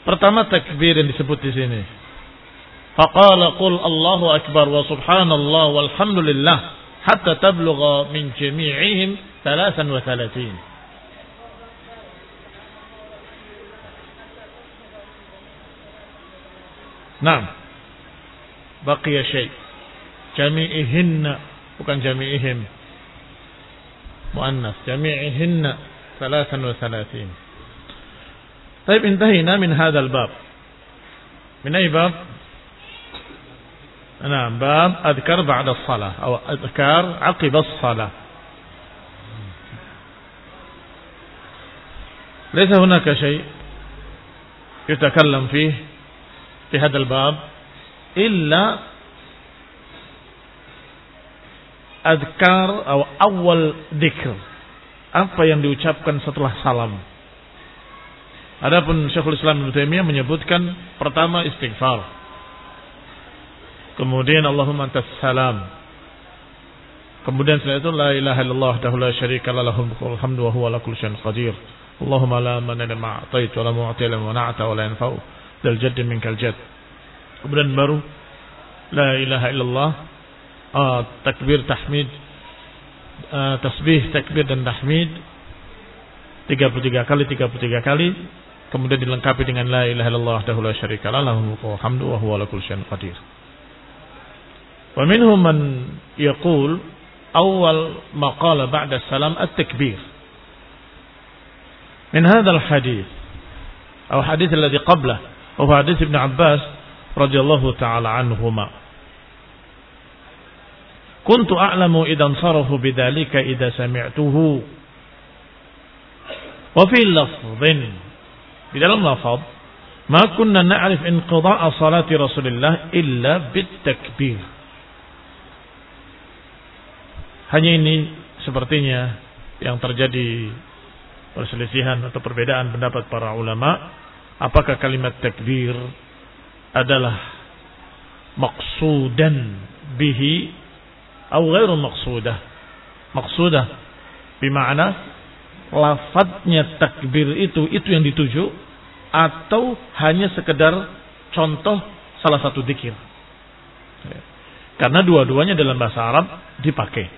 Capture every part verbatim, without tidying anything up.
Pertama takbir yang disebut di sini. Faqala qul Allahu akbar wa subhanallah walhamdulillah hatta tablugha min jami'ihim thalathan wa thalathin. Naam. Baqiya syai'. Jami'ihinna bukan jami'ihim. Muannas. Jami'ihinna thalathan wa thalathin. طيب انتهينا من هذا الباب. من أي باب؟ نعم باب أذكار بعد الصلاة أو أذكار عقب الصلاة. ليس هناك شيء يتكلم فيه في هذا الباب إلا أذكار أو أول ذكر, apa yang diucapkan setelah salam. Adapun Syekhul Islam Ibnu Taimiyah menyebutkan pertama istighfar, kemudian Allahumma antas salam, kemudian setelah itu la ilaha illallah wahdahu la syarika lah lahul hamdu wa huwa ala kulli syai'in qadir, Allahumma la mani'a lima a'tait wa la mu'tiya lima mana'ta wa la yanfa'u dzal jaddi minkal jadd. Kemudian baru la ilaha illallah, ah, takbir, tahmid, ah, tasbih, takbir dan tahmid tiga puluh tiga kali tiga puluh tiga kali, kemudian dilengkapi dengan la ilaha illallah wahdahu la syarika lah lahul hamdu wa huwa ala kulli syai'in qadir. Wa minhum man yaqul awwal ma qala ba'da salam at-takbir. Min hadha al-hadith atau hadith alladhi qablah wa hadith Ibn Abbas radhiyallahu ta'ala anhuma. Kuntu a'lamu idan sarafu bidzalika idza sami'tuhu. Wa fi lafdhin, di dalam lafaz, ma kunna na'rif inqidha'a salati Rasulillah illa bitakbir. Hanya ini sepertinya yang terjadi perselisihan atau perbedaan pendapat para ulama, apakah kalimat takbir adalah maqsudan bihi atau ghairu maqsudah. Maqsudah bima'na lafadznya takbir itu itu yang dituju, atau hanya sekedar contoh salah satu dzikir. Karena dua-duanya dalam bahasa Arab dipakai.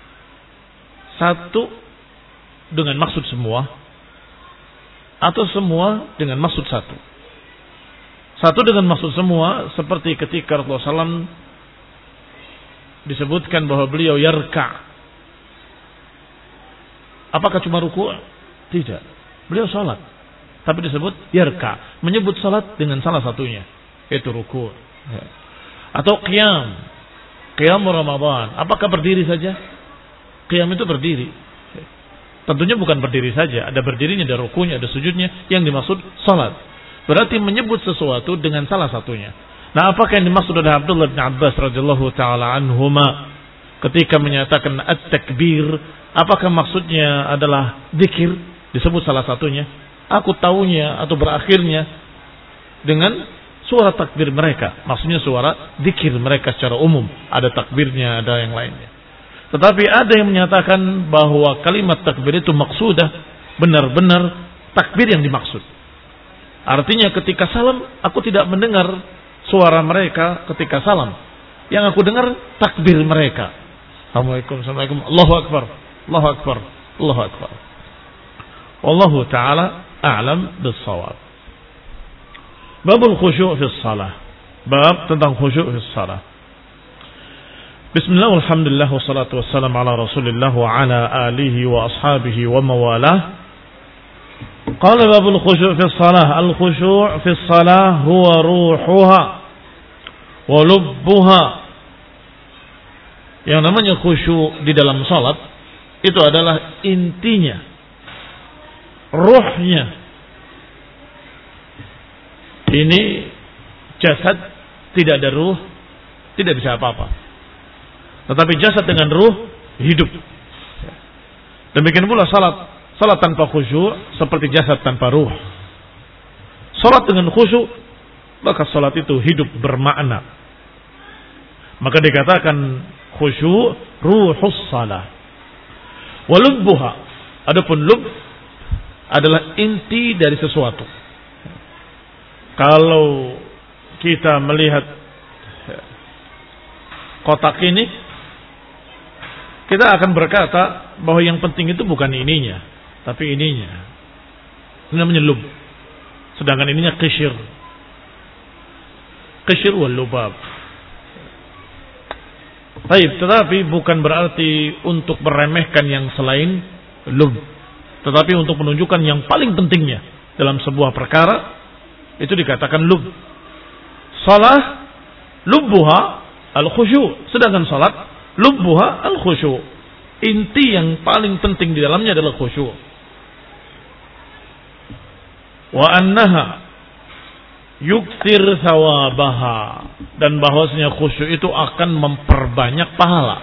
Satu dengan maksud semua, atau semua dengan maksud satu. Satu dengan maksud semua seperti ketika Rasulullah shallallahu alaihi wasallam disebutkan bahwa beliau yarka'. Apakah cuma ruku'? Tidak. Beliau salat. Tapi disebut yarka', menyebut salat dengan salah satunya, yaitu ruku'. Atau qiyam. Qiyam Ramadan. Apakah berdiri saja? Qiyam itu berdiri. Tentunya bukan berdiri saja. Ada berdirinya, ada ruku'nya, ada sujudnya. Yang dimaksud salat. Berarti menyebut sesuatu dengan salah satunya. Nah, apakah yang dimaksud oleh Abdullah bin Abbas radhiyallahu ta'ala anhuma ketika menyatakan at-takbir, apakah maksudnya adalah zikir, disebut salah satunya? Aku tahunya atau berakhirnya dengan suara takbir mereka. Maksudnya suara zikir mereka secara umum. Ada takbirnya, ada yang lainnya. Tetapi ada yang menyatakan bahwa kalimat takbir itu maksudah, benar-benar takbir yang dimaksud. Artinya ketika salam, aku tidak mendengar suara mereka ketika salam. Yang aku dengar takbir mereka. Assalamualaikum, Assalamualaikum, Allahu Akbar, Allahu Akbar, Allahu Akbar. Wallahu ta'ala a'lam bis-shawab. Babul khusyu' fi shalah. Bab tentang khusyu' fi shalah. Bismillah, alhamdulillah, wassalatu wassalamu ala Rasulillah wa ala alihi wa ashabihi wa mawalah. Qala babul khusyu' fi shalah. Al-khusyu' fi shalah huwa ruhuha wa lubbuha. Yang namanya khusyuk di dalam salat itu adalah intinya, ruhnya. Ini jasad tidak ada ruh, tidak bisa apa-apa. Tetapi jasad dengan ruh hidup. Demikian pula salat. Salat tanpa khusyuk seperti jasad tanpa ruh. Salat dengan khusyuk, maka salat itu hidup bermakna. Maka dikatakan khusyuk ruhus salah. Walubbuha, adapun lub adalah inti dari sesuatu. Kalau kita melihat kotak ini, kita akan berkata bahwa yang penting itu bukan ininya, tapi ininya. Ini namanya lub. Sedangkan ininya qishir. Qishir wal lubab. Baik, tetapi bukan berarti untuk meremehkan yang selain lub. Tetapi untuk menunjukkan yang paling pentingnya dalam sebuah perkara, itu dikatakan lub. Salah lubbuha al-khusyu'. Sedangkan salat lubbuha al-khusyu'. Inti yang paling penting di dalamnya adalah khusyuk. Wa annaha yukthir thawabaha, dan bahwasanya khusyuk itu akan memperbanyak pahala.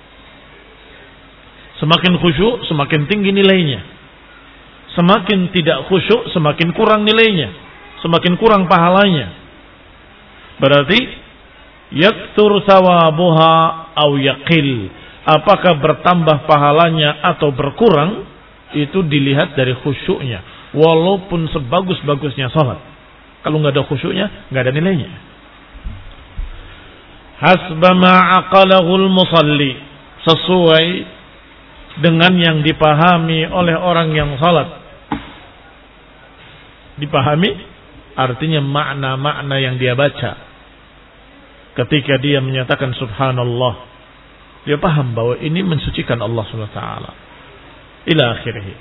Semakin khusyuk semakin tinggi nilainya. Semakin tidak khusyuk semakin kurang nilainya, semakin kurang pahalanya. Berarti yakthur thawabuha aw yaqil, apakah bertambah pahalanya atau berkurang itu dilihat dari khusyuknya. Walaupun sebagus-bagusnya salat, kalau nggak ada khusyuknya, nggak ada nilainya. Hasba ma'aqalahul musalli, sesuai dengan yang dipahami oleh orang yang salat. Dipahami artinya makna-makna yang dia baca. Ketika dia menyatakan subhanallah, dia paham bahwa ini mensucikan Allah subhanahu wa taala. Ila akhirih.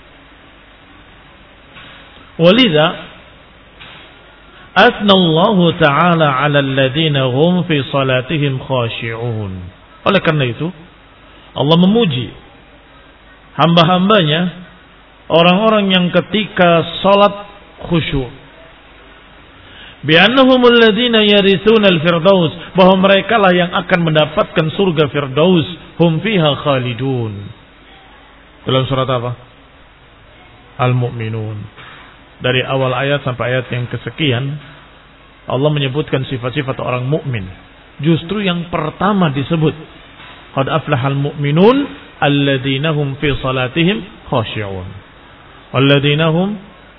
Walidha Athna Allah Ta'ala 'ala alladhina hum fi salatihim khashi'un. Oleh karena itu Allah memuji hamba-hambanya, orang-orang yang ketika salat khusyuk. Bi'annahum alladhina yarithuna al-firdaus, bahwa mereka lah yang akan mendapatkan surga firdaus, hum fiha khalidun. Dalam surat apa? Al-Mu'minun. Dari awal ayat sampai ayat yang kesekian, Allah menyebutkan sifat-sifat orang mukmin. Justru yang pertama disebut, qad aflahal mu'minun alladzina hum fi salatihim khashi'un walladzina hum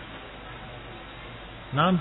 na'am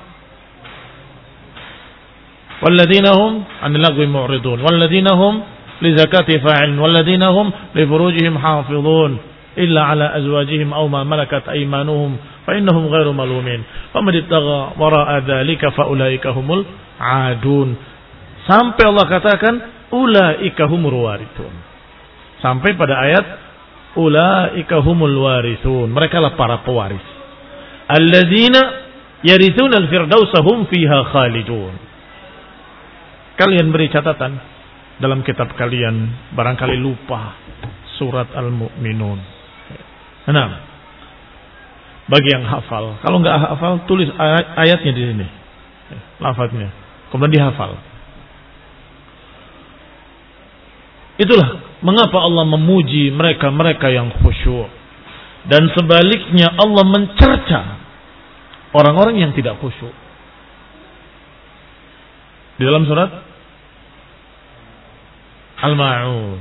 walladzina hum 'anil lagwi mu'ridun walladzina hum li zakati fa'ilun walladzina hum li furujihim hafizun illa 'ala azwajihim aw ma malakat aymanuhum fa innahum ghairu malumin faman ittagha wara'a dzalika fa ulaika humul 'adun. Sampai Allah katakan ulaika humul warithun. Sampai pada ayat ulaika humul warithun, mereka lah para pewaris. Alladzina yarithuna al-firdausa hum fiha khalidun. Kalian beri catatan dalam kitab kalian, barangkali lupa surat Al-Mu'minun. Nah, bagi yang hafal, kalau nggak hafal tulis ayatnya di sini, lafadznya, kemudian dihafal. Itulah mengapa Allah memuji mereka-mereka yang khusyuk, dan sebaliknya Allah mencerca orang-orang yang tidak khusyuk. Di dalam surat Al-Ma'un,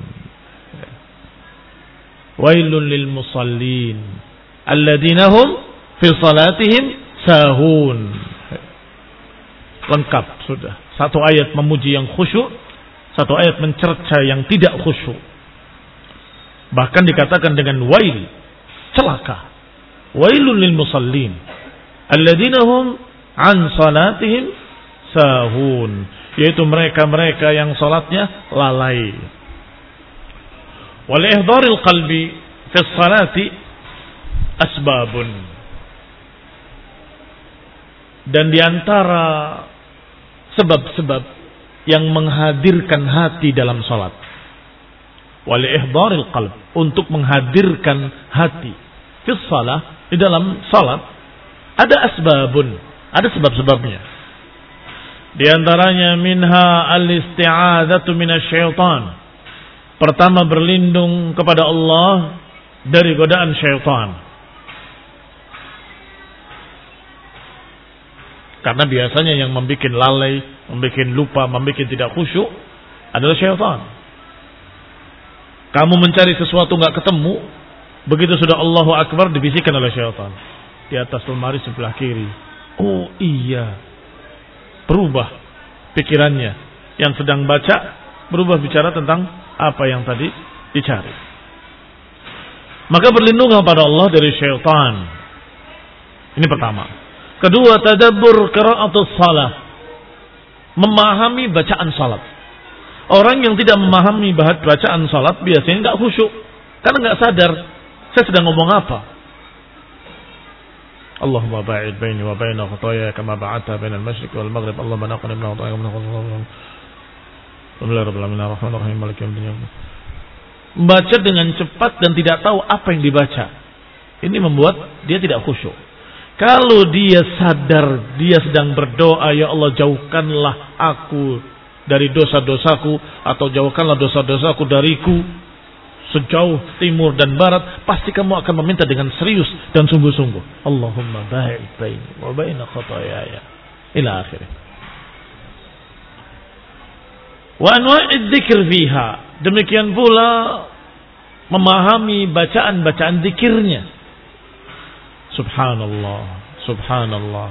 wailul lil musallin alladzina hum fi salatihim sahun. Lengkap sudah. Satu ayat memuji yang khusyuk, satu ayat mencerca yang tidak khusyuk. Bahkan dikatakan dengan wail, celaka. Wailul lil musallin alladzina hum an salatihim sahun, yaitu mereka-mereka yang salatnya lalai. Wal ihdharil qalbi fi salati asbabun, dan diantara sebab-sebab yang menghadirkan hati dalam salat. Wal ihdharil qalb, untuk menghadirkan hati fi shalah, di dalam salat ada asbabun, ada sebab-sebabnya. Di antaranya minha al-isti'adzatu minasyaitan. Pertama, berlindung kepada Allah dari godaan syaitan. Karena biasanya yang membuat lalai, membuat lupa, membuat tidak khusyuk adalah syaitan. Kamu mencari sesuatu nggak ketemu, begitu sudah Allahu Akbar dibisikkan oleh syaitan di atas lemari sebelah kiri. Oh iya, berubah pikirannya. Yang sedang baca berubah bicara tentang apa yang tadi dicari. Maka berlindunglah pada Allah dari syaitan. Ini pertama. Kedua, tadabbur qiraatus shalah. Memahami bacaan salat. Orang yang tidak memahami bacaan salat biasanya enggak khusyuk. Karena enggak sadar saya sedang ngomong apa. Allahumma ba'id baini wa baina khataaya kama ba'adta bainal masyriq wal maghrib. Allahumma naqqini min khataaya min khataaya. Bismillahirrahmanirrahim. Maliki yaumiddin. Membaca dengan cepat dan tidak tahu apa yang dibaca. Ini membuat dia tidak khusyuk. Kalau dia sadar dia sedang berdoa, ya Allah jauhkanlah aku dari dosa-dosaku, atau jauhkanlah dosa-dosaku dariku sejauh timur dan barat, pasti kamu akan meminta dengan serius dan sungguh-sungguh. Allahumma ba'id baini wa baina khataaya ila akhirih. Wa anwa'id dzikr fiha. Demikian pula memahami bacaan-bacaan zikirnya. Subhanallah, subhanallah.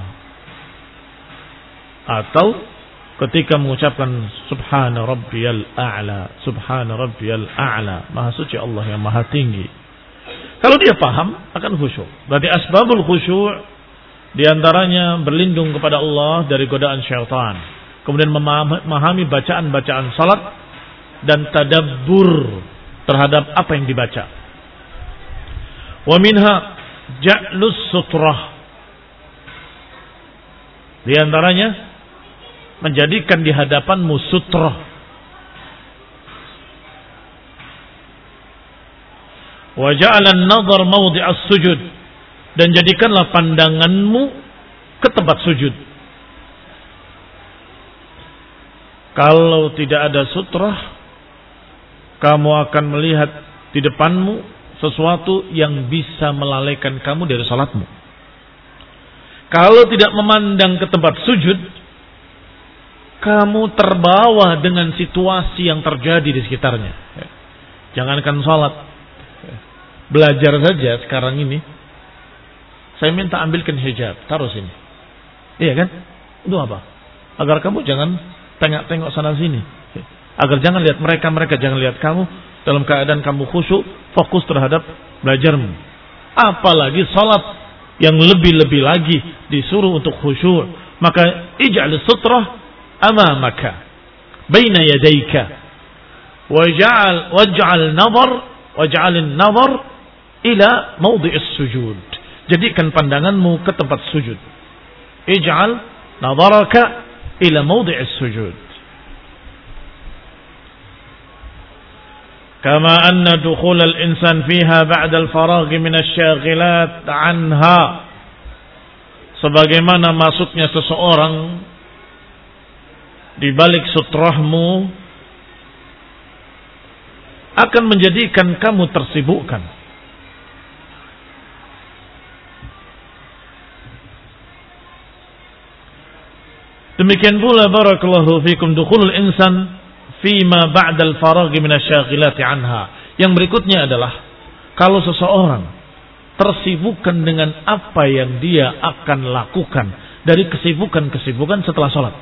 Atau ketika mengucapkan subhana rabbiyal a'la, subhana rabbiyal a'la, maha suci Allah yang maha tinggi. Kalau dia paham akan khusyuk. Berarti asbabul khusyuk diantaranya berlindung kepada Allah dari godaan syaitan. Kemudian memahami bacaan-bacaan salat dan tadabbur terhadap apa yang dibaca. Wa minha ja'lus sutrah. Di antaranya menjadikan di hadapanmu sutrah. Wa ja'ala an-nadhar mawdi'as sujud, dan jadikanlah pandanganmu ke tempat sujud. Kalau tidak ada sutrah, kamu akan melihat di depanmu sesuatu yang bisa melalaikan kamu dari salatmu. Kalau tidak memandang ke tempat sujud, kamu terbawa dengan situasi yang terjadi di sekitarnya. Jangankan salat, belajar saja sekarang ini. Saya minta ambilkan hijab, taruh sini. Iya kan? Itu apa? Agar kamu jangan tengok-tengok sana sini. Agar jangan lihat mereka, mereka jangan lihat kamu. Dalam keadaan kamu khusyuk, fokus terhadap belajarmu. Apalagi salat yang lebih-lebih lagi disuruh untuk khusyuk. Maka ij'al sutrah amamaka, baina yadayka, waj'al waj'al nazar waj'al an-nazar ila mawdi'is sujud. Jadikan pandanganmu ke tempat sujud. Ij'al nazaraka ila mawdi'is sujud. Kama anna dukhul al-insan fiha ba'da al-faragh min asy-syaghilat 'anha. Sebagaimana masuknya seseorang di balik sutrahmu akan menjadikan kamu tersibukkan. Demikian pula barakallahu fikum dukhulul insan fima ba'dal faraghi minasyagilati anha. Yang berikutnya adalah kalau seseorang tersibukkan dengan apa yang dia akan lakukan dari kesibukan-kesibukan setelah sholat.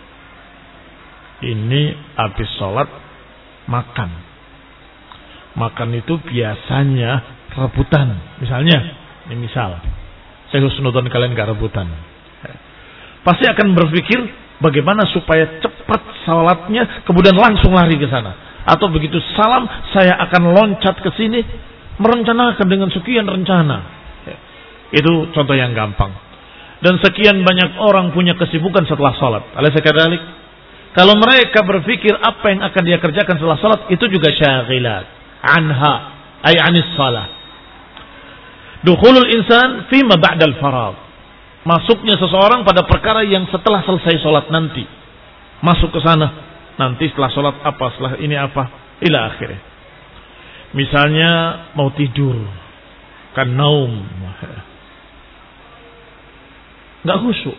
Ini habis sholat makan. Makan itu biasanya rebutan. Misalnya, ini misal, saya husnudzon kalian gak rebutan. Pasti akan berpikir bagaimana supaya cepat salatnya, kemudian langsung lari ke sana. Atau begitu salam, saya akan loncat ke sini, merencanakan dengan sekian rencana. Itu contoh yang gampang. Dan sekian banyak orang punya kesibukan setelah salat. Alaysa kadzalik? Kalau mereka berpikir apa yang akan dia kerjakan setelah salat, itu juga syaghilat anha, ay anis salah. Dukhulul insan fima ba'dal faragh. Masuknya seseorang pada perkara yang setelah selesai sholat nanti. Masuk ke sana. Nanti setelah sholat apa, setelah ini apa. Ila akhirnya. Misalnya mau tidur. Kan naum. Nggak khusyuk.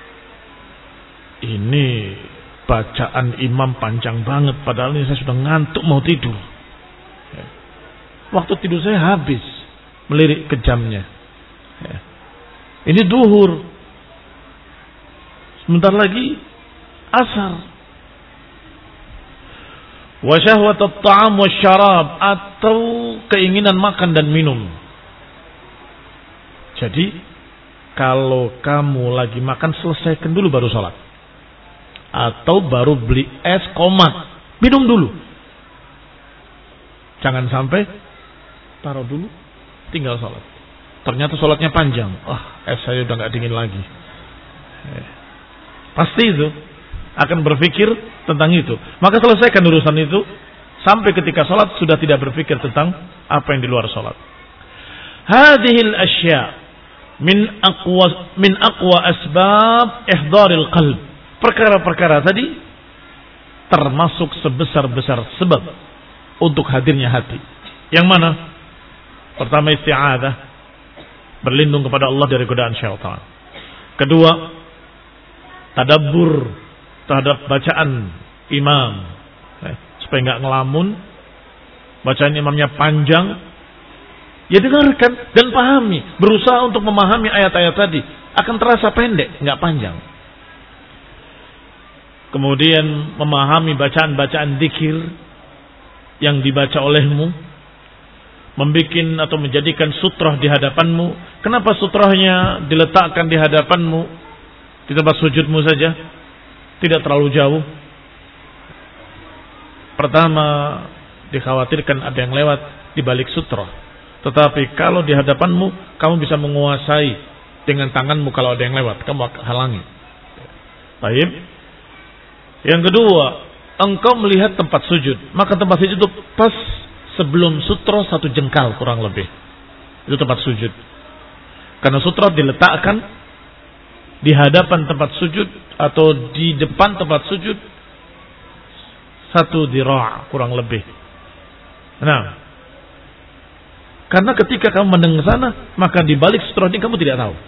Ini bacaan imam panjang banget. Padahal ini saya sudah ngantuk mau tidur. Waktu tidur saya habis. Melirik ke jamnya. Ini duhur. Sebentar lagi asar. Wa syahwatut ta'am wasyarab, atau keinginan makan dan minum. Jadi kalau kamu lagi makan, selesaikan dulu baru sholat. Atau baru beli es komat, minum dulu. Jangan sampai taruh dulu, tinggal sholat. Ternyata sholatnya panjang. Wah, es saya udah gak dingin lagi. Eh, pasti itu akan berpikir tentang itu. Maka selesaikan urusan itu sampai ketika sholat sudah tidak berpikir tentang apa yang di luar sholat. Hadhil asya min aqwa min aqwa asbab ihdaril qalb. Perkara-perkara tadi termasuk sebesar-besar sebab untuk hadirnya hati. Yang mana? Pertama, isti'adzah, berlindung kepada Allah dari godaan syaitan. Kedua, tadabbur terhadap bacaan imam, eh, supaya nggak ngelamun. Bacaan imamnya panjang, ya dengarkan dan pahami. Berusaha untuk memahami ayat-ayat tadi, akan terasa pendek, nggak panjang. Kemudian memahami bacaan-bacaan dzikir yang dibaca olehmu, membikin atau menjadikan sutrah di hadapanmu. Kenapa sutrahnya diletakkan di hadapanmu, di tempat sujudmu saja, tidak terlalu jauh? Pertama, dikhawatirkan ada yang lewat di balik sutrah. Tetapi kalau di hadapanmu, kamu bisa menguasai dengan tanganmu. Kalau ada yang lewat, kamu halangi. Baik. Yang kedua, engkau melihat tempat sujud. Maka tempat sujud itu pas sebelum sutra satu jengkal kurang lebih. Itu tempat sujud. Karena sutra diletakkan di hadapan tempat sujud atau di depan tempat sujud satu dira' kurang lebih. Nah, karena ketika kamu mendengar sana, maka di balik sutra ini kamu tidak tahu.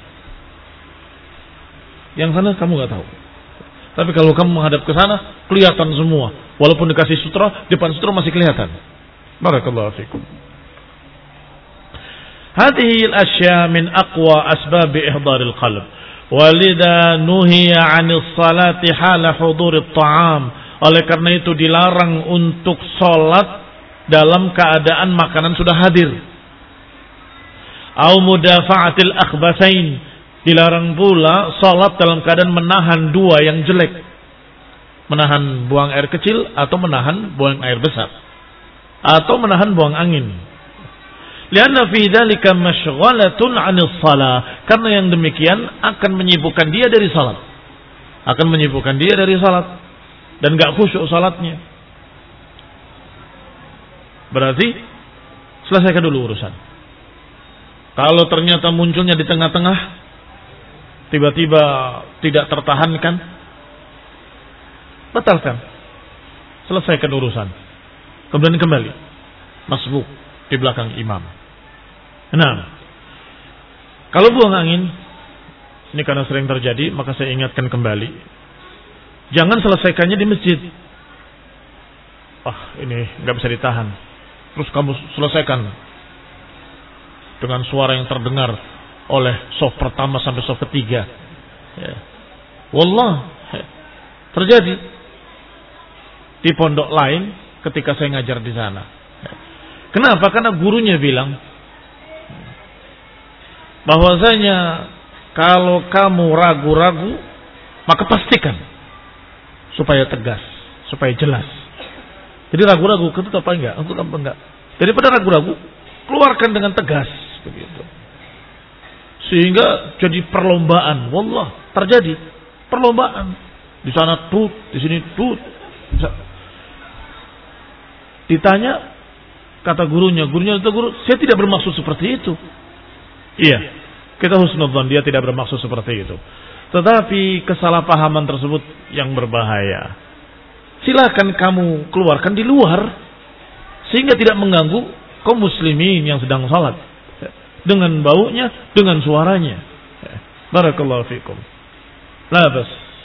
Yang sana kamu nggak tahu. Tapi kalau kamu menghadap ke sana, kelihatan semua. Walaupun dikasih sutra, depan sutra masih kelihatan. Barakallahu fikum. Hadhihi al-asya min aqwa asbab ihdaril qalb. Walidha nuhiya 'anil salati hala hudurit ta'am. Oleh karena itu dilarang untuk salat dalam keadaan makanan sudah hadir. Au mudafa'atil akhbathain. Dilarang pula salat dalam keadaan menahan dua yang jelek. Menahan buang air kecil atau menahan buang air besar. Atau menahan buang angin. Lianna fi dzalika masyghalatun 'anil shalah. Karena yang demikian akan menyibukkan dia dari salat. Akan menyibukkan dia dari salat dan enggak khusyuk salatnya. Berarti selesaikan dulu urusan. Kalau ternyata munculnya di tengah-tengah, tiba-tiba tidak tertahankan, batalkan. Selesaikan urusan. Kemudian kembali masbuk di belakang imam. Nah, kalau buang angin, ini karena sering terjadi, maka saya ingatkan kembali. Jangan selesaikannya di masjid. Ah, ini nggak bisa ditahan. Terus kamu selesaikan dengan suara yang terdengar oleh soft pertama sampai soft ketiga. Ya. Wallah, terjadi di pondok lain ketika saya ngajar di sana. Kenapa? Karena gurunya bilang bahwasanya kalau kamu ragu-ragu, maka pastikan supaya tegas, supaya jelas. Jadi ragu-ragu, ketut apa enggak? Untuk apa enggak? Daripada ragu-ragu, keluarkan dengan tegas, begitu. Sehingga jadi perlombaan. Wallah, terjadi perlombaan. Di sana tut, di sini tut. Ditanya, kata gurunya, gurunya itu guru, saya tidak bermaksud seperti itu. Iya, kita husnudzon, dia tidak bermaksud seperti itu. Tetapi kesalahpahaman tersebut yang berbahaya. Silakan kamu keluarkan di luar, sehingga tidak mengganggu kaum muslimin yang sedang salat. Dengan baunya, dengan suaranya. Barakallahu fikum. La bas.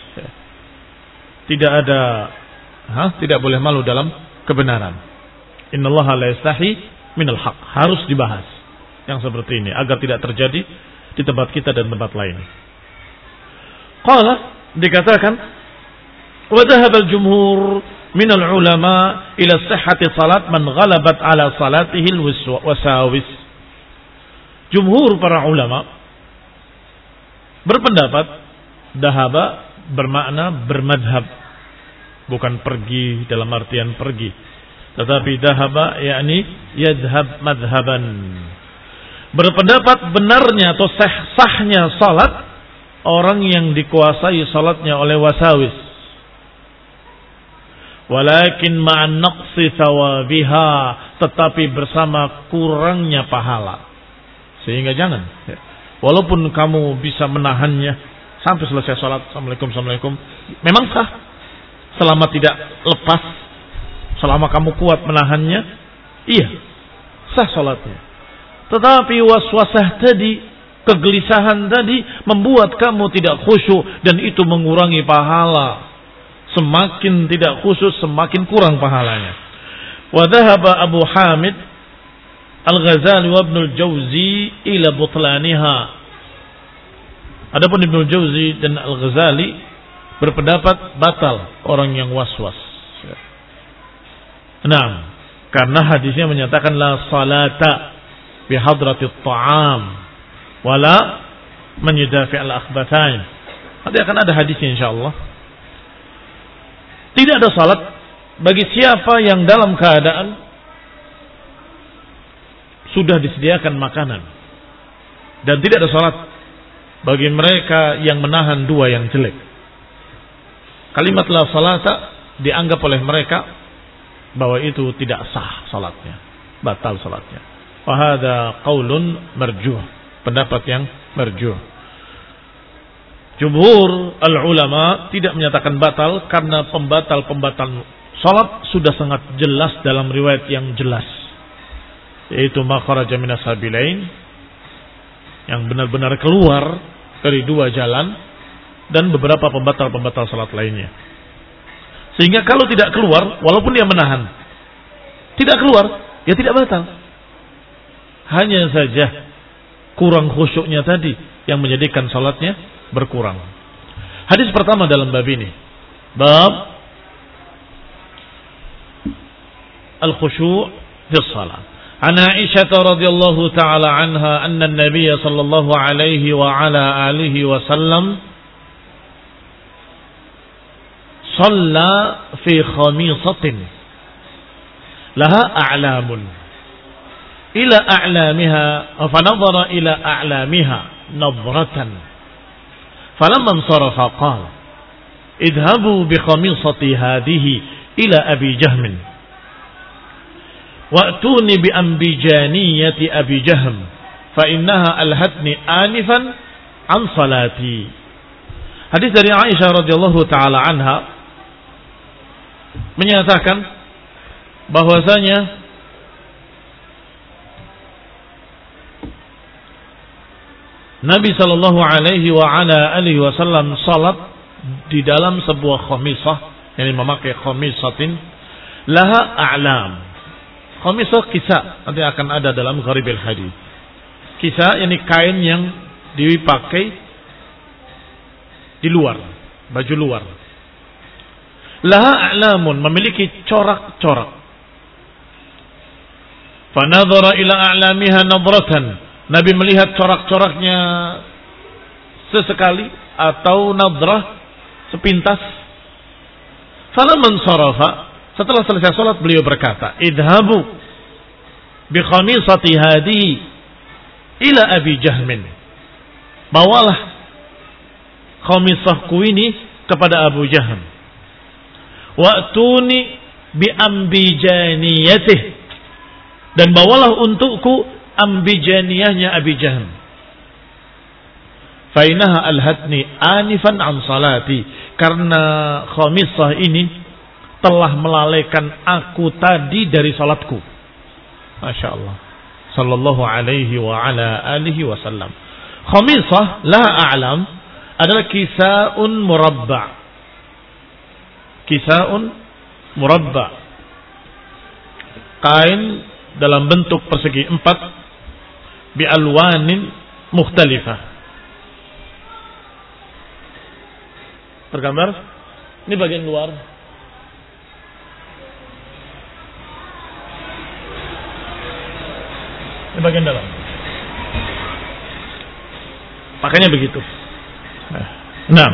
Tidak ada, ha? Tidak boleh malu dalam kebenaran. Innallaha la yastahi minal haq. Harus dibahas yang seperti ini agar tidak terjadi di tempat kita dan tempat lain. Qala, dikatakan Wa dhahaba al-jumhur min al-ulama ila sihhati salat man ghalabat ala salatihi al-wasawis. Jumhur para ulama berpendapat dhahaba bermakna bermadhab, bukan pergi dalam artian pergi, tetapi dhahaba yakni yadhhab madhaban. Berpendapat benarnya atau sah sahnya salat orang yang dikuasai salatnya oleh wasawis. Walakin ma'an naqsi thawabiha, tetapi bersama kurangnya pahala. Sehingga jangan, walaupun kamu bisa menahannya sampai selesai salat, assalamualaikum assalamualaikum, memang sah selama tidak lepas, selama kamu kuat menahannya, iya sah salatnya. Tetapi waswasah tadi, kegelisahan tadi membuat kamu tidak khusyuk, dan itu mengurangi pahala. Semakin tidak khusyuk, semakin kurang pahalanya. Wa dhahaba Abu Hamid Al-Ghazali wa Ibnu Al-Jauzi ila butlaniha. Adapun Ibnu Al-Jauzi dan Al-Ghazali berpendapat batal orang yang waswas. Nah, karena hadisnya menyatakan la salata bi hadratit ta'am wala man yudafi' al-akhbathain. Nanti akan ada hadisnya insyaallah. Tidak ada salat bagi siapa yang dalam keadaan sudah disediakan makanan, dan tidak ada salat bagi mereka yang menahan dua yang jelek. Kalimat la salata dianggap oleh mereka bahwa itu tidak sah salatnya, batal salatnya. Wa hadza qaulun marjuh, pendapat yang marjuh. Jumhur al-ulama tidak menyatakan batal karena pembatal-pembatal salat sudah sangat jelas dalam riwayat yang jelas, yaitu ma kharaja minas sabilain, yang benar-benar keluar dari dua jalan, dan beberapa pembatal-pembatal salat lainnya. Sehingga kalau tidak keluar, walaupun dia menahan, tidak keluar, ya tidak batal. Hanya saja kurang khusyuknya tadi yang menjadikan salatnya berkurang. Hadis pertama dalam bab ini, bab al-khusyu' fi shalah. An Aisyah radhiyallahu taala anha anna an-nabiy sallallahu alaihi wa ala alihi wa sallam shalla fi khamisatin laha a'lamun ila a'lamiha fa nadhara ila a'lamiha nadratan. فلما انصرف قال اذهبوا بخميصتي هذه إلى أبي جهم وأتوني بأنبجانية أبي جهم فإنها ألهتني آنفا عن صلاتي. Hadis dari Aisyah radhiyallahu taala anha menyatakan bahwasanya Nabi sallallahu alaihi wa ala alihi wasallam salat di dalam sebuah khamisah, yang memakai khamisatin laha a'lam. Khamisah kisah, nanti akan ada dalam Gharibil Hadis. Kisah ini kain yang dipakai di luar, baju luar. Laha a'lamun, memiliki corak-corak. Fa nadhara ila a'lamiha nadratan. Nabi melihat corak-coraknya sesekali atau nadrah sepintas. Falamman sarafa, setelah selesai salat beliau berkata, idhabu bi khamisati hadihi ila Abi Jahmin. Bawalah khamisahku ini kepada Abu Jahm. Wa'tuni bi ambijaniyatih, dan bawalah untukku ambijaniyahnya Abi Jahm. Fainaha alhatni anifan an salati, karena khamisah ini telah melalaikan aku tadi dari salatku. Masya Allah, sallallahu alaihi wa ala alihi wasallam. Khamisah laha a'lam adalah kisaun murabba. Kisaun murabba, kain dalam bentuk persegi empat, bi'alwanin mukhtalifah. Tergambar Ini bagian luar. Ini bagian dalam. Makanya begitu. Nah.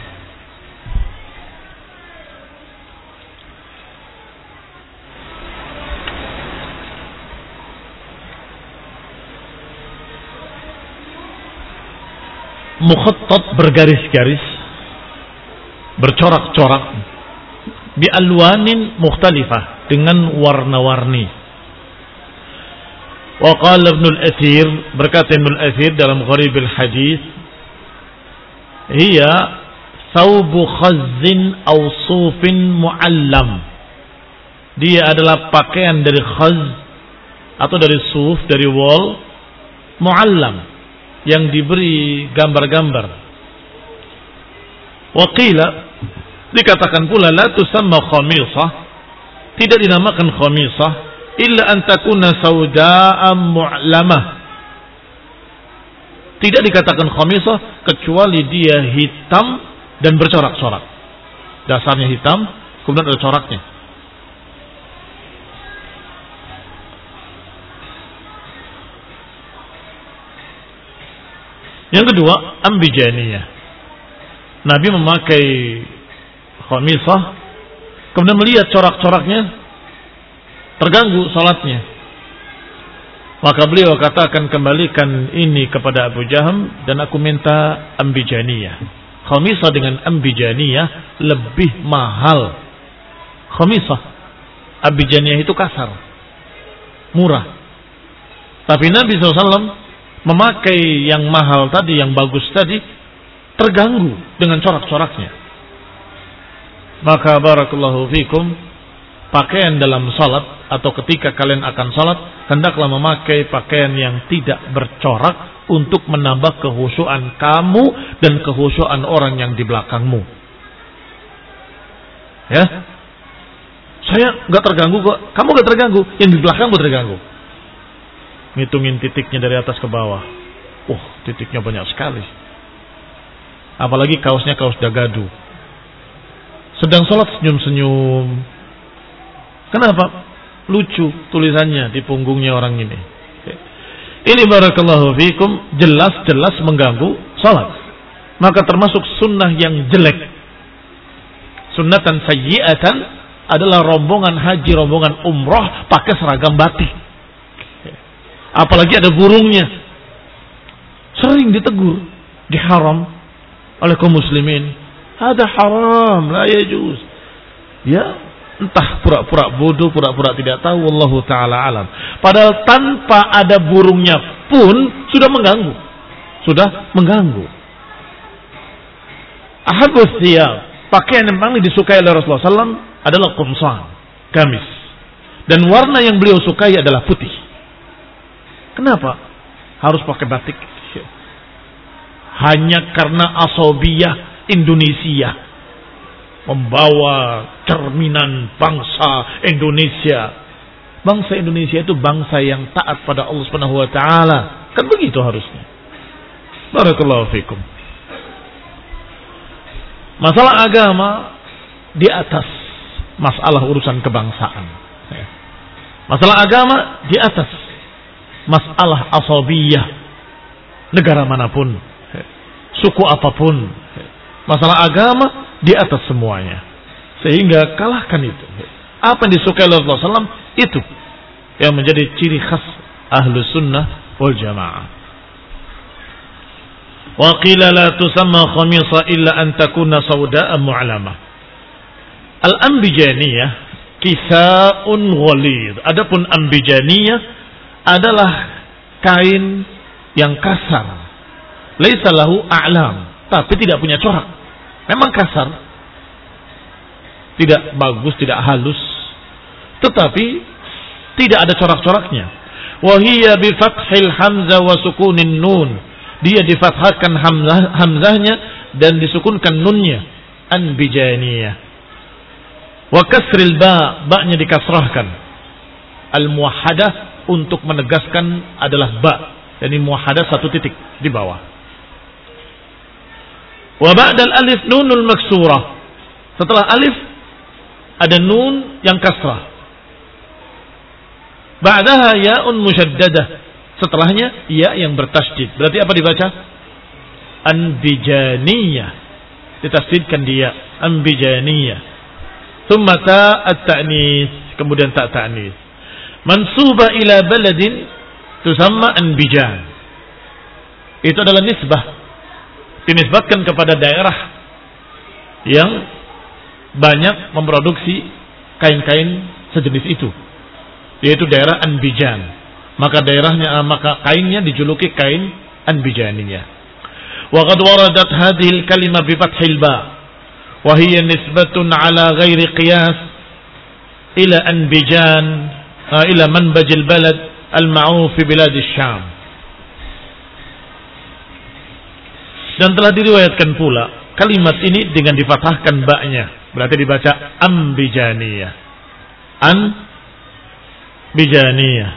Mukhattat bergaris-garis, bercorak-corak, bi alwanin mukhtalifah, dengan warna-warni. Wa qala Ibnu al-Athir, berkata Ibnu al-Athir dalam Gharib al-Hadits, hiya thawbu khazzin aw sufin muallam. Dia adalah pakaian dari khazz atau dari suf, dari wol, muallam, yang diberi gambar-gambar. Waqila, dikatakan pula, la tusamma khamisah, tidak dinamakan khamisah, illa an takuna sauda'a mu'lamah. Tidak dikatakan khamisah kecuali dia hitam dan bercorak-corak. Dasarnya hitam, kemudian ada coraknya. Yang kedua, ambijaniyah. Nabi memakai khamisah, kemudian melihat corak-coraknya, terganggu salatnya. Maka beliau katakan, kembalikan ini kepada Abu Jaham dan aku minta ambijaniyah. Khamisah dengan ambijaniyah lebih mahal. Khamisah, ambijaniyah itu kasar, murah. Tapi Nabi shallallahu alaihi wasallam memakai yang mahal tadi, yang bagus tadi, terganggu dengan corak-coraknya. Maka barakallahu fikum, pakaian dalam salat atau ketika kalian akan salat, hendaklah memakai pakaian yang tidak bercorak untuk menambah kekhusyuan kamu dan kekhusyuan orang yang di belakangmu. Ya, saya nggak terganggu kok, kamu nggak terganggu, yang di belakangmu terganggu. Ngitungin titiknya dari atas ke bawah. Uh, titiknya banyak sekali. Apalagi kaosnya kaos dagadu. Sedang sholat senyum-senyum. Kenapa? Lucu tulisannya di punggungnya orang ini. Ini barakallahu fikum, jelas-jelas mengganggu sholat. Maka termasuk sunnah yang jelek. Sunnatan sayyi'atan adalah rombongan haji, rombongan umroh pakai seragam batik. Apalagi ada burungnya. Sering ditegur di haram oleh kaum muslimin. Ada haram, la yajuz. Ya, entah pura-pura bodoh, pura-pura tidak tahu, wallahu taala alam. Padahal tanpa ada burungnya pun sudah mengganggu. Sudah mengganggu. Ahabus thiyab, pakaian yang paling disukai oleh Rasulullah sallallahu alaihi wasallam adalah qumsan, gamis. Dan warna yang beliau sukai adalah putih. Kenapa harus pakai batik? Hanya karena asobiyah Indonesia, membawa cerminan bangsa Indonesia. Bangsa Indonesia itu bangsa yang taat pada Allah Subhanahu wa taala. Kan begitu harusnya. Barakallahu fikum. Masalah agama di atas masalah urusan kebangsaan. Masalah agama di atas masalah asabiyah negara manapun, suku apapun. Masalah agama di atas semuanya. Sehingga kalahkan itu. Apa yang disukai oleh Rasulullah sallallahu alaihi wasallam, itu yang menjadi ciri khas Ahlus Sunnah wal Jamaah. Wa qila la tusamma khamisa illa an takuna sawda'a mu'lamah. Al-ambijaniyah kisa'un ghalidh. Adapun ambijaniyah adalah kain yang kasar. Laisa lahu a'lam, tapi tidak punya corak. Memang kasar, tidak bagus, tidak halus, tetapi tidak ada corak-coraknya. Wa hiya bi fathil hamzah wa sukunin nun. Dia difathahkan hamzah, hamzahnya dan disukunkan nunnya. Anbijaniyah. Wa kasril ba, ba-nya dikasrahkan. Al-muwahhadah untuk menegaskan adalah ba. Jadi muwahhadah satu titik di bawah. Wa ba'dal alif nunul maksurah. Setelah alif ada nun yang kasrah. Ba'daha ya'un musyaddadah. Setelahnya ya yang bertasydid. Berarti apa dibaca? Anbijaniyah. Ditasydidkan dia. Anbijaniyah. Thumma ta at-ta'nis. Kemudian ta ta'nis. Mansuba ila baladin tusamma Anbijan. Itu adalah nisbah. Dinisbatkan kepada daerah yang banyak memproduksi kain-kain sejenis itu, yaitu daerah Anbijan. Maka daerahnya, maka kainnya dijuluki kain Anbijaniyah. Wa qad waradat hadhihi al-kalimah bi fathil ba wa hiya nisbatun ala ghairi qiyas ila Anbijan ila manbaj al-balad al-ma'ruf fi bilad asy-Syam. Dan telah diriwayatkan pula kalimat ini dengan difathahkan ba-nya. Berarti dibaca Ambijaniyah. Anbijaniyah.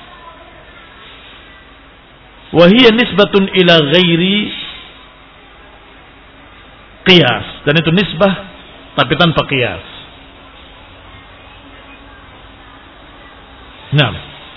Wahiyya nisbatun ila ghairi qiyas. Dan itu nisbah tapi tanpa qiyas. Nah.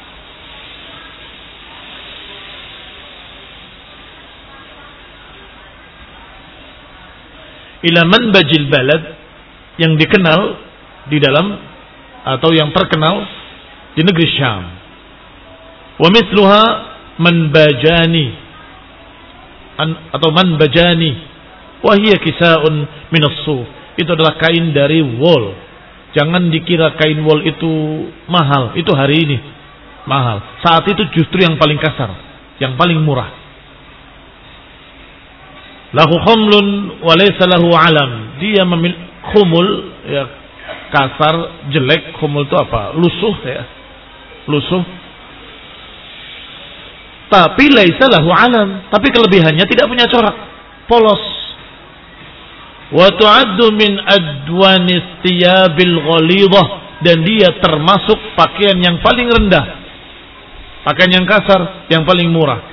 Ila manbajil balad, yang dikenal di dalam atau yang terkenal di negeri Syam. Wa mithluha manbajani atau manbajani wa hiya kisaun min as-suf. Itu adalah kain dari wol. Jangan dikira kain wol itu mahal, itu hari ini mahal. Saat itu justru yang paling kasar, yang paling murah. Lahu khumlun wa laysa lahu alam. Dia memiliki khumul, ya, kasar, jelek. Khumul itu apa? Lusuh, ya. Lusuh. Tapi laysa lahu alam. Tapi kelebihannya tidak punya corak. Polos. Wa tu'addu min adwanis thiyabil ghalidhah. Dan dia termasuk pakaian yang paling rendah. Pakaian yang kasar, yang paling murah.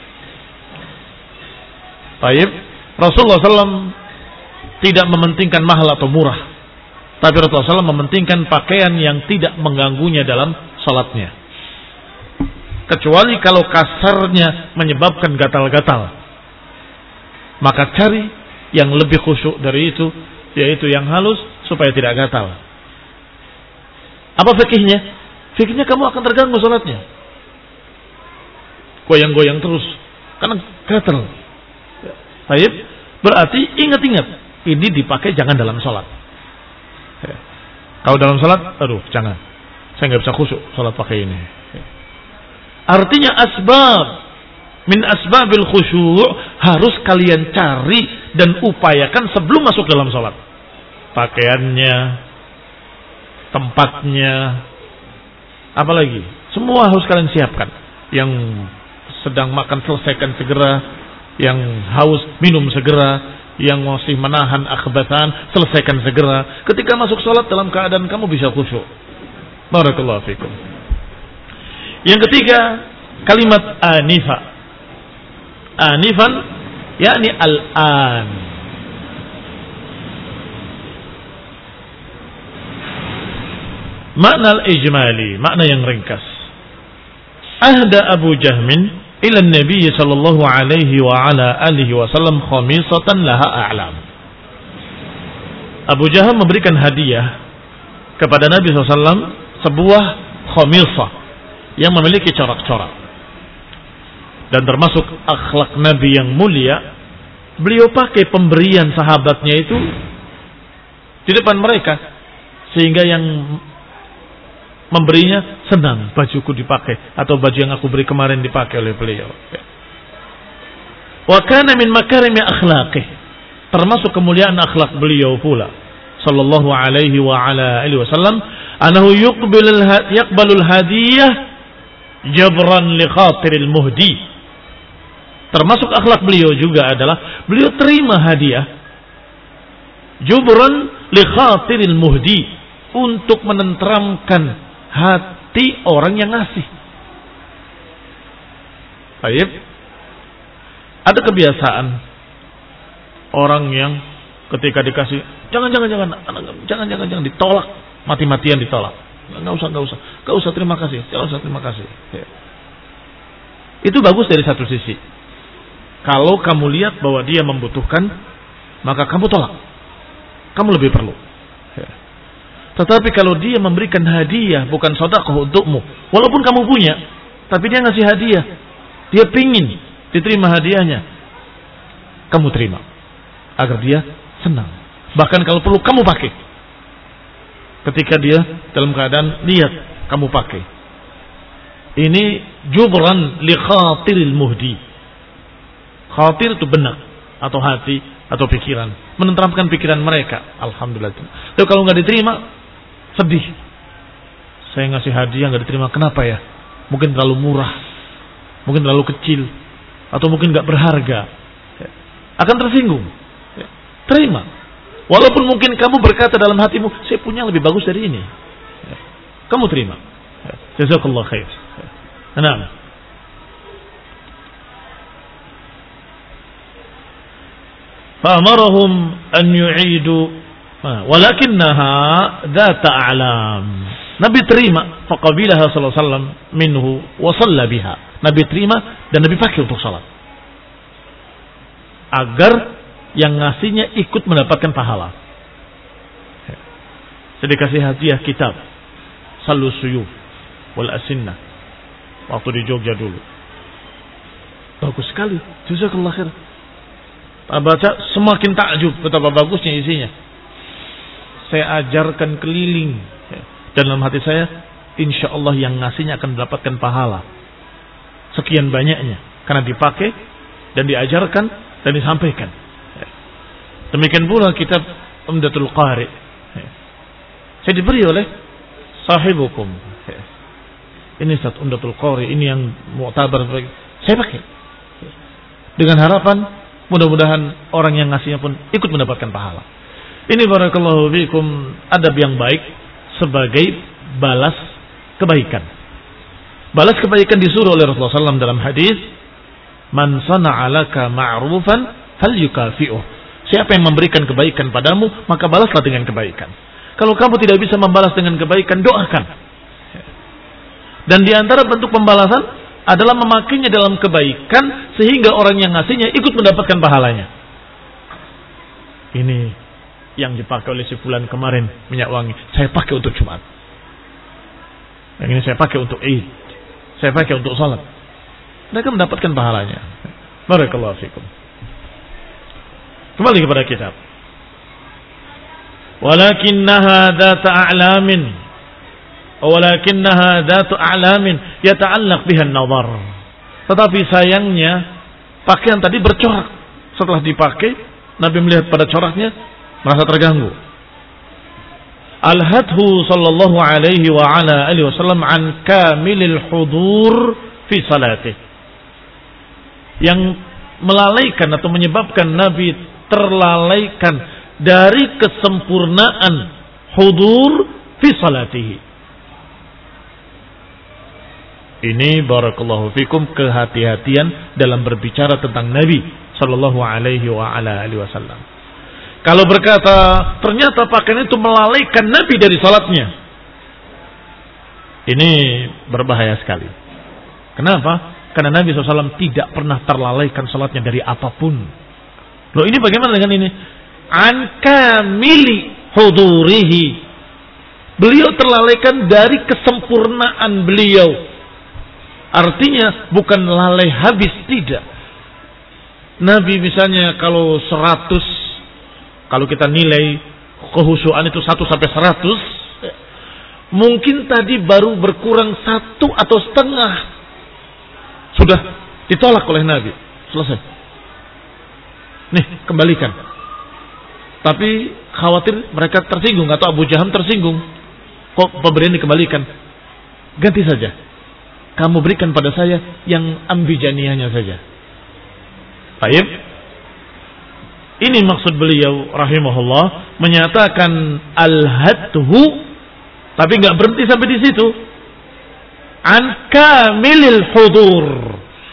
Baik. Rasulullah shallallahu alaihi wasallam tidak mementingkan mahal atau murah, tapi Rasulullah shallallahu alaihi wasallam mementingkan pakaian yang tidak mengganggunya dalam salatnya, kecuali kalau kasarnya menyebabkan gatal-gatal. Maka cari yang lebih khusyuk dari itu, yaitu yang halus supaya tidak gatal. Apa fikihnya? Fikihnya kamu akan terganggu salatnya, goyang-goyang terus karena gatal. Baik, berarti ingat-ingat ini dipakai jangan dalam sholat. Ya. Kalau dalam sholat, aduh jangan, saya nggak bisa khusyuk sholat pakai ini. Ya. Artinya asbab min asbabil khusyuk harus kalian cari dan upayakan sebelum masuk dalam sholat. Pakaiannya, tempatnya, apalagi semua harus kalian siapkan. Yang sedang makan selesaikan segera. Yang haus minum segera, yang masih menahan akhbatan selesaikan segera. Ketika masuk sholat dalam keadaan kamu bisa khusyuk. Barakallahu fikum. Yang ketiga, kalimat anifa. Anifan yakni al-an. Makna al-ijmali, makna yang ringkas. Ahda Abu Jahmin ila Nabi sallallahu alaihi wa ala alihi wasallam khamisatan laha a'lam. Abu Jahal memberikan hadiah kepada Nabi sallallahu alaihi wasallam sebuah khamisah yang memiliki corak-corak. Dan termasuk akhlak Nabi yang mulia, beliau pakai pemberian sahabatnya itu di depan mereka, sehingga yang memberinya senang, bajuku dipakai atau baju yang aku beri kemarin dipakai oleh beliau. Wa kana min makarimi akhlaqih, termasuk kemuliaan akhlak beliau pula sallallahu alaihi wa ala alihi wasallam, anahu yuqbilul yaqbalul hadiyah jabran li khatiril muhdi. Termasuk akhlak beliau juga adalah beliau terima hadiah jabran li khatiril muhdi, untuk menenteramkan hati orang yang ngasih. Baik. Ada kebiasaan orang yang Ketika dikasih, jangan, jangan, jangan, jangan, jangan, jangan, ditolak, mati-matian ditolak. Nggak usah, nggak usah, nggak usah, terima kasih, nggak usah, terima kasih. Ya. Itu bagus dari satu sisi. Kalau kamu lihat bahwa dia membutuhkan, maka kamu tolak. Kamu lebih perlu. Ya. Tetapi kalau dia memberikan hadiah, bukan sedekah untukmu, walaupun kamu punya, tapi dia ngasih hadiah, dia pingin diterima hadiahnya, kamu terima, agar dia senang. Bahkan kalau perlu kamu pakai. Ketika dia dalam keadaan lihat kamu pakai. Ini jubran li khatiril muhdi. Khatir itu benak atau hati atau pikiran, menenteramkan pikiran mereka. Alhamdulillah. Tapi kalau nggak diterima, sedih. Saya ngasih hadiah nggak diterima, kenapa ya? Mungkin terlalu murah, mungkin terlalu kecil, atau mungkin nggak berharga. Akan tersinggung. Terima. Walaupun mungkin kamu berkata dalam hatimu, saya punya lebih bagus dari ini. Kamu terima. Jazakallah khair. Nah. Fa'amarahum an yu'idu walakinnaha dhata a'lam. Nabi terima, faqabilaha sallallahu alaihi wasallam minhu wa shalla biha. Nabi terima dan Nabi pakai untuk salat. Agar yang ngasihnya ikut mendapatkan pahala. Saya dikasih hadiah kitab Sallu Suyuf wal Asinnah waktu di Jogja dulu. Bagus sekali. Jazakallah khair. Tak baca semakin takjub betapa bagusnya isinya. Saya ajarkan keliling. Dalam hati saya, insya Allah yang ngasihnya akan mendapatkan pahala. Sekian banyaknya. Karena dipakai dan diajarkan dan disampaikan. Demikian pula kitab Umdatul Qari. Saya diberi oleh sahibukum. Ini Ustaz Umdatul Qari, ini yang mu'tabar. Saya pakai. Dengan harapan mudah-mudahan orang yang ngasihnya pun ikut mendapatkan pahala. Ini barakallahu fikum adab yang baik sebagai balas kebaikan. Balas kebaikan disuruh oleh Rasulullah shallallahu alaihi wasallam dalam hadis, "Man sana'a laka ma'rufan falyukafi'uh." Siapa yang memberikan kebaikan padamu, maka balaslah dengan kebaikan. Kalau kamu tidak bisa membalas dengan kebaikan, doakan. Dan di antara bentuk pembalasan adalah memakainya dalam kebaikan sehingga orang yang ngasihnya ikut mendapatkan pahalanya. Ini yang dipakai oleh si fulan kemarin, minyak wangi. Saya pakai untuk Jumat. Yang ini saya pakai untuk Id. Saya pakai untuk salat. Mereka mendapatkan pahalanya. Barakallahu fikum. Kembali kepada kitab. Walakinnaha dhatu a'lamin. Walakinnaha dhatu a'lamin yata'allaq biha an-nadhar. Tetapi sayangnya pakaian tadi bercorak. Setelah dipakai, Nabi melihat pada coraknya merasa terganggu. Al-hadhu sallallahu alaihi wa ala alihi wasallam an kamilil hudur fi salatih. Yang melalaikan atau menyebabkan Nabi terlalaikan dari kesempurnaan hudur fi salatihi. Ini barakallahu fikum kehati-hatian dalam berbicara tentang Nabi sallallahu alaihi wa ala alihi wasallam. Kalau berkata ternyata pakaian itu melalaikan Nabi dari salatnya, ini berbahaya sekali. Kenapa? Karena Nabi shallallahu alaihi wasallam tidak pernah terlalaikan salatnya dari apapun. Loh, ini bagaimana dengan ini? An kamili hudurihi. Beliau terlalaikan dari kesempurnaan beliau. Artinya bukan lalai habis, tidak. Nabi misalnya kalau seratus, kalau kita nilai kehusuan itu satu sampai seratus, mungkin tadi baru berkurang satu atau setengah, sudah ditolak oleh Nabi. Selesai. Nih, kembalikan. Tapi khawatir mereka tersinggung atau Abu Jaham tersinggung. Kok pemberian dikembalikan? Ganti saja. Kamu berikan pada saya yang ambijaniahnya saja. Baik. Ini maksud beliau rahimahullah menyatakan al-hadhu, tapi nggak berhenti sampai di situ. An kamilil hudur.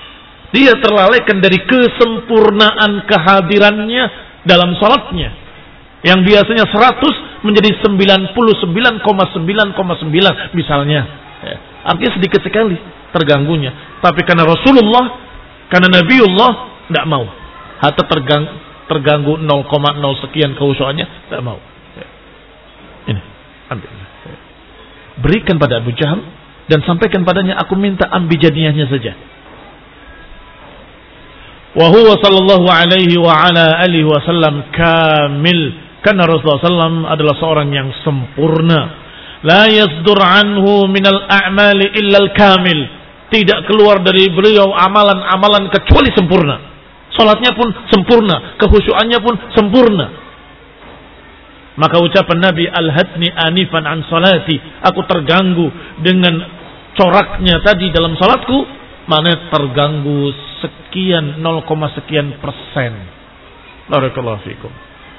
Dia terlalaikan dari kesempurnaan kehadirannya dalam salatnya. Yang biasanya seratus menjadi sembilan puluh sembilan koma sembilan koma sembilan misalnya. Ya. Artinya sedikit sekali terganggunya. Tapi karena Rasulullah, karena Nabiullah, tidak mau. Hatta tergang, terganggu nol koma nol sekian khusyuannya, tidak mau. Ya. Ini, ambil. Ya. Berikan pada Abu Jahal dan sampaikan padanya, aku minta ambijadiyahnya saja. Wa huwa sallallahu alaihi wa ala alihi wasallam kamil. Karena Rasulullah sallallahu alaihi wasallam adalah seorang yang sempurna. La yasdur anhu minal a'mali illal kamil. Tidak keluar dari beliau amalan-amalan kecuali sempurna. Salatnya pun sempurna, kekhusyuannya pun sempurna. Maka ucapan Nabi, al-hadni anifan an salati, aku terganggu dengan coraknya tadi dalam salatku, mana terganggu sekian nol, sekian persen. Barakallahu fikum.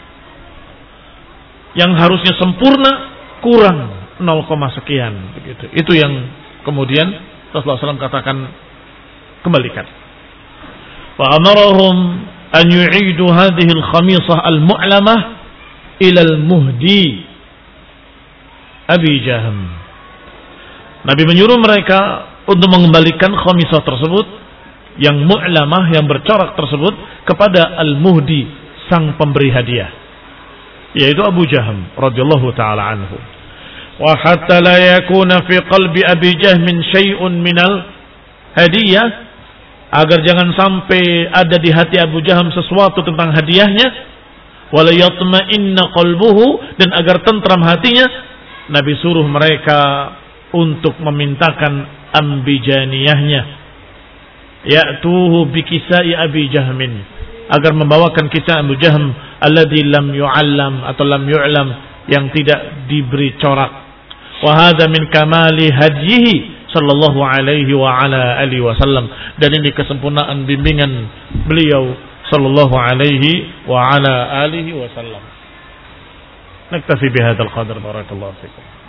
Yang harusnya sempurna kurang nol, sekian begitu. Itu yang kemudian Rasulullah shallallahu alaihi wasallam katakan, kembalikan. Wa amarahum an yu'idu hadhihi al-khamisah al-mu'lamah ila al-muhdi Abi Jahm. Nabi menyuruh mereka untuk mengembalikan khamisah tersebut yang mu'lamah, yang bercorak tersebut kepada al-muhdi, sang pemberi hadiah, yaitu Abu Jahm radhiyallahu taala anhu. Wa hatta la yakuna fi qalbi Abi Jahm syai'un minal hadiyah, agar jangan sampai ada di hati Abu Jahm sesuatu tentang hadiahnya, wala yatma'inna qalbuhu, dan agar tentram hatinya, Nabi suruh mereka untuk memintakan ambijaniyahnya, ya'tuhu bikisai Abi Jahmin, agar membawakan kisah Abu Jahm alladhi lam yu'allam atau lam yu'lam, yang tidak diberi corak. Wa hadha min kamali hadyihi sallallahu alaihi wa ala alihi wasallam, dan ini kesempurnaan bimbingan beliau sallallahu alaihi wa ala alihi wasallam. Naktafi bihadzal qadar, barakallahu fikum.